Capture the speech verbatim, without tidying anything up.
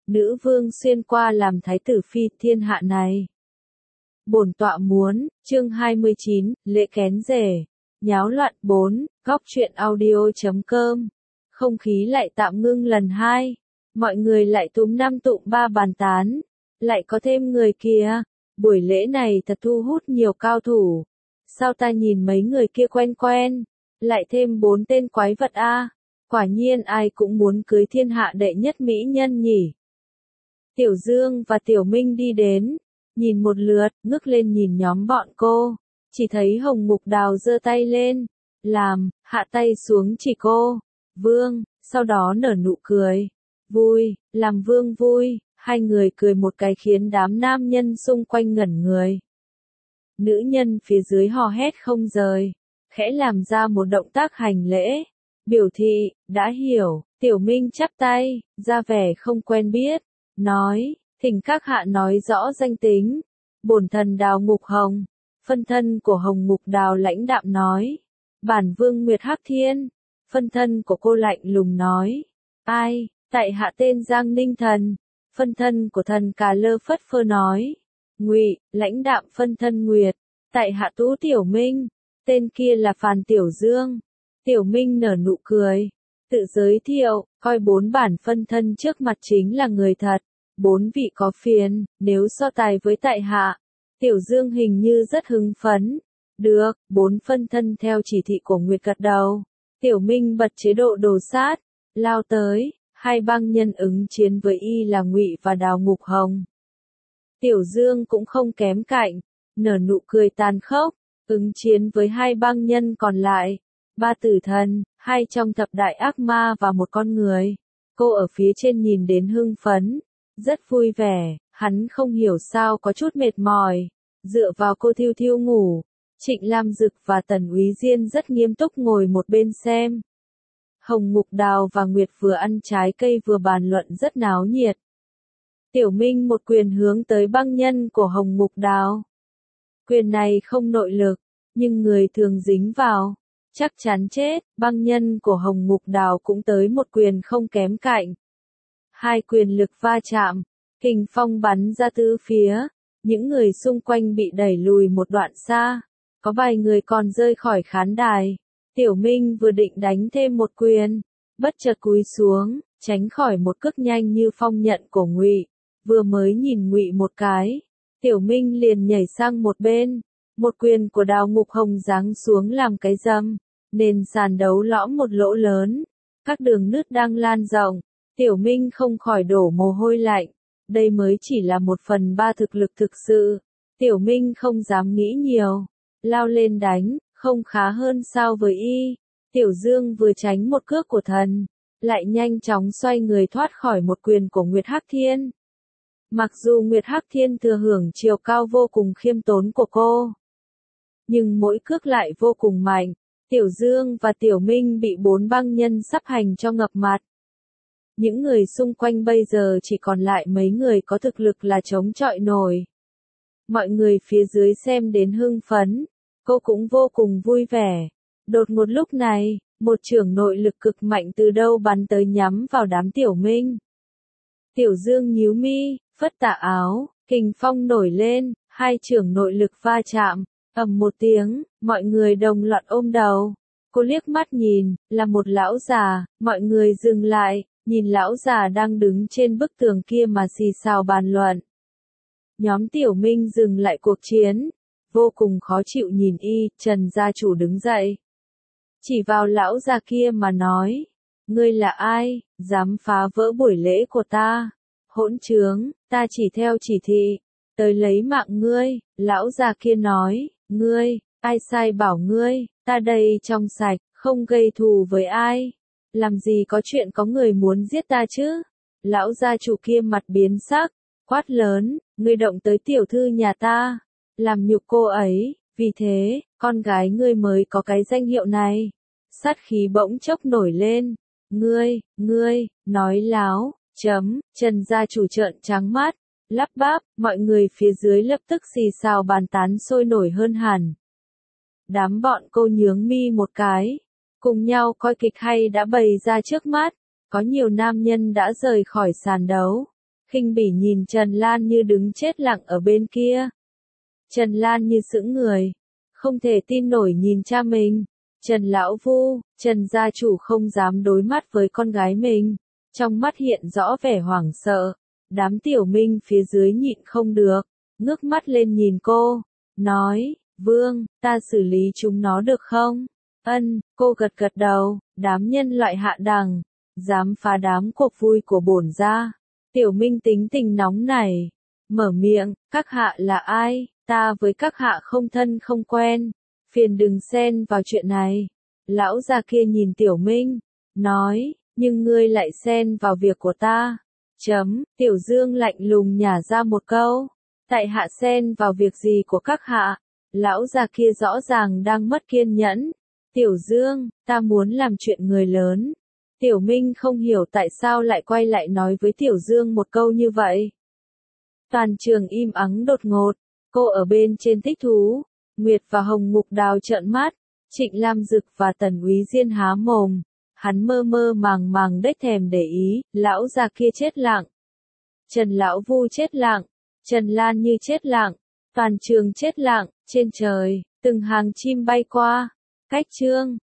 nữ vương xuyên qua làm thái tử phi thiên hạ này. Bổn tọa muốn, chương hai mươi chín, lễ kén rể, nháo loạn bốn, góc truyện audio chấm com. Không khí lại tạm ngưng lần hai, mọi người lại túm năm tụm ba bàn tán, lại có thêm người kia, buổi lễ này thật thu hút nhiều cao thủ. Sao ta nhìn mấy người kia quen quen, lại thêm bốn tên quái vật a, quả nhiên ai cũng muốn cưới thiên hạ đệ nhất mỹ nhân nhỉ. Tiểu Dương và Tiểu Minh đi đến, nhìn một lượt, ngước lên nhìn nhóm bọn cô, chỉ thấy Hồng Mục Đào giơ tay lên, làm, hạ tay xuống chỉ cô, Vương, sau đó nở nụ cười, vui, làm Vương vui, hai người cười một cái khiến đám nam nhân xung quanh ngẩn người. Nữ nhân phía dưới hò hét không rời, khẽ làm ra một động tác hành lễ, biểu thị, đã hiểu. Tiểu Minh chắp tay, ra vẻ không quen biết, nói, thỉnh các hạ nói rõ danh tính. Bổn thần Đào Ngục Hồng. Phân thân của Hồng Mục Đào lãnh đạm nói, bản vương Nguyệt Hắc Thiên. Phân thân của cô lạnh lùng nói, ai, tại hạ tên Giang Ninh Thần. Phân thân của thần Cà Lơ phất phơ nói, Ngụy, lãnh đạm phân thân Nguyệt, tại hạ Tú Tiểu Minh, tên kia là Phàn Tiểu Dương. Tiểu Minh nở nụ cười, tự giới thiệu, coi bốn bản phân thân trước mặt chính là người thật, bốn vị có phiền, nếu so tài với tại hạ. Tiểu Dương hình như rất hứng phấn, được, bốn phân thân theo chỉ thị của Nguyệt gật đầu. Tiểu Minh bật chế độ đồ sát, lao tới, hai băng nhân ứng chiến với y là Ngụy và Đào Ngục Hồng. Tiểu Dương cũng không kém cạnh, nở nụ cười tàn khốc, ứng chiến với hai băng nhân còn lại, ba tử thần, hai trong thập đại ác ma và một con người. Cô ở phía trên nhìn đến hưng phấn, rất vui vẻ, hắn không hiểu sao có chút mệt mỏi, dựa vào cô thiêu thiêu ngủ. Trịnh Lam Dực và Tần Úy Diên rất nghiêm túc ngồi một bên xem. Hồng Mục Đào và Nguyệt vừa ăn trái cây vừa bàn luận rất náo nhiệt. Tiểu Minh một quyền hướng tới băng nhân của Hồng Mục Đào. Quyền này không nội lực, nhưng người thường dính vào, chắc chắn chết. Băng nhân của Hồng Mục Đào cũng tới một quyền không kém cạnh. Hai quyền lực va chạm, kình phong bắn ra tứ phía, những người xung quanh bị đẩy lùi một đoạn xa, có vài người còn rơi khỏi khán đài. Tiểu Minh vừa định đánh thêm một quyền, bất chợt cúi xuống, tránh khỏi một cước nhanh như phong nhận của Ngụy. Vừa mới nhìn Ngụy một cái, Tiểu Minh liền nhảy sang một bên, một quyền của Đào Ngục Hồng giáng xuống làm cái râm, nền sàn đấu lõm một lỗ lớn, các đường nứt đang lan rộng. Tiểu Minh không khỏi đổ mồ hôi lạnh, đây mới chỉ là một phần ba thực lực thực sự. Tiểu Minh không dám nghĩ nhiều, lao lên đánh, không khá hơn sao với y. Tiểu Dương vừa tránh một cước của thần, lại nhanh chóng xoay người thoát khỏi một quyền của Nguyệt Hắc Thiên. Mặc dù Nguyệt Hắc Thiên thừa hưởng chiều cao vô cùng khiêm tốn của cô, nhưng mỗi cước lại vô cùng mạnh. Tiểu Dương và Tiểu Minh bị bốn băng nhân sắp hành cho ngập mặt. Những người xung quanh bây giờ chỉ còn lại mấy người có thực lực là chống chọi nổi. Mọi người phía dưới xem đến hưng phấn, cô cũng vô cùng vui vẻ. Đột ngột lúc này, một chưởng nội lực cực mạnh từ đâu bắn tới nhắm vào đám Tiểu Minh. Tiểu Dương nhíu mi, phất tà áo, kình phong nổi lên, hai chưởng nội lực va chạm, ầm một tiếng, mọi người đồng loạt ôm đầu. Cô liếc mắt nhìn, là một lão già, mọi người dừng lại, nhìn lão già đang đứng trên bức tường kia mà xì xào bàn luận. Nhóm Tiểu Minh dừng lại cuộc chiến, vô cùng khó chịu nhìn y. Trần gia chủ đứng dậy, chỉ vào lão già kia mà nói, ngươi là ai, dám phá vỡ buổi lễ của ta, hỗn trướng, ta chỉ theo chỉ thị, tới lấy mạng ngươi. Lão già kia nói, ngươi, ai sai bảo ngươi, ta đây trong sạch, không gây thù với ai, làm gì có chuyện có người muốn giết ta chứ. Lão gia chủ kia mặt biến sắc, quát lớn, ngươi động tới tiểu thư nhà ta, làm nhục cô ấy, vì thế, con gái ngươi mới có cái danh hiệu này. Sát khí bỗng chốc nổi lên, ngươi, ngươi, nói láo, chấm. Trần gia chủ trợn trắng mắt, lắp bắp, mọi người phía dưới lập tức xì xào bàn tán sôi nổi hơn hẳn. Đám bọn cô nhướng mi một cái, cùng nhau coi kịch hay đã bày ra trước mắt, có nhiều nam nhân đã rời khỏi sàn đấu, khinh bỉ nhìn Trần Lan Như đứng chết lặng ở bên kia. Trần Lan Như sững người, không thể tin nổi nhìn cha mình. Trần Lão Vu, Trần gia chủ không dám đối mắt với con gái mình, trong mắt hiện rõ vẻ hoảng sợ. Đám tiểu minh phía dưới nhịn không được, ngước mắt lên nhìn cô, nói, Vương, ta xử lý chúng nó được không? Ân, cô gật gật đầu, đám nhân loại hạ đẳng, dám phá đám cuộc vui của bổn gia. Tiểu minh tính tình nóng này, mở miệng, các hạ là ai, ta với các hạ không thân không quen, phiền đừng xen vào chuyện này. Lão già kia nhìn tiểu minh, nói, nhưng ngươi lại xen vào việc của ta. Chấm, tiểu dương lạnh lùng nhả ra một câu, tại hạ xen vào việc gì của các hạ? Lão già kia rõ ràng đang mất kiên nhẫn. Tiểu dương, ta muốn làm chuyện người lớn. Tiểu minh không hiểu tại sao lại quay lại nói với tiểu dương một câu như vậy. Toàn trường im ắng đột ngột, cô ở bên trên thích thú, Nguyệt và Hồng Ngục Đào trợn mắt, Trịnh Lam Dực và Tần Úy Diên há mồm, hắn mơ mơ màng màng đếch thèm để ý, lão già kia chết lặng. Trần Lão Vu chết lặng, Trần Lan Như chết lặng, toàn trường chết lặng, trên trời, từng hàng chim bay qua, cách chương.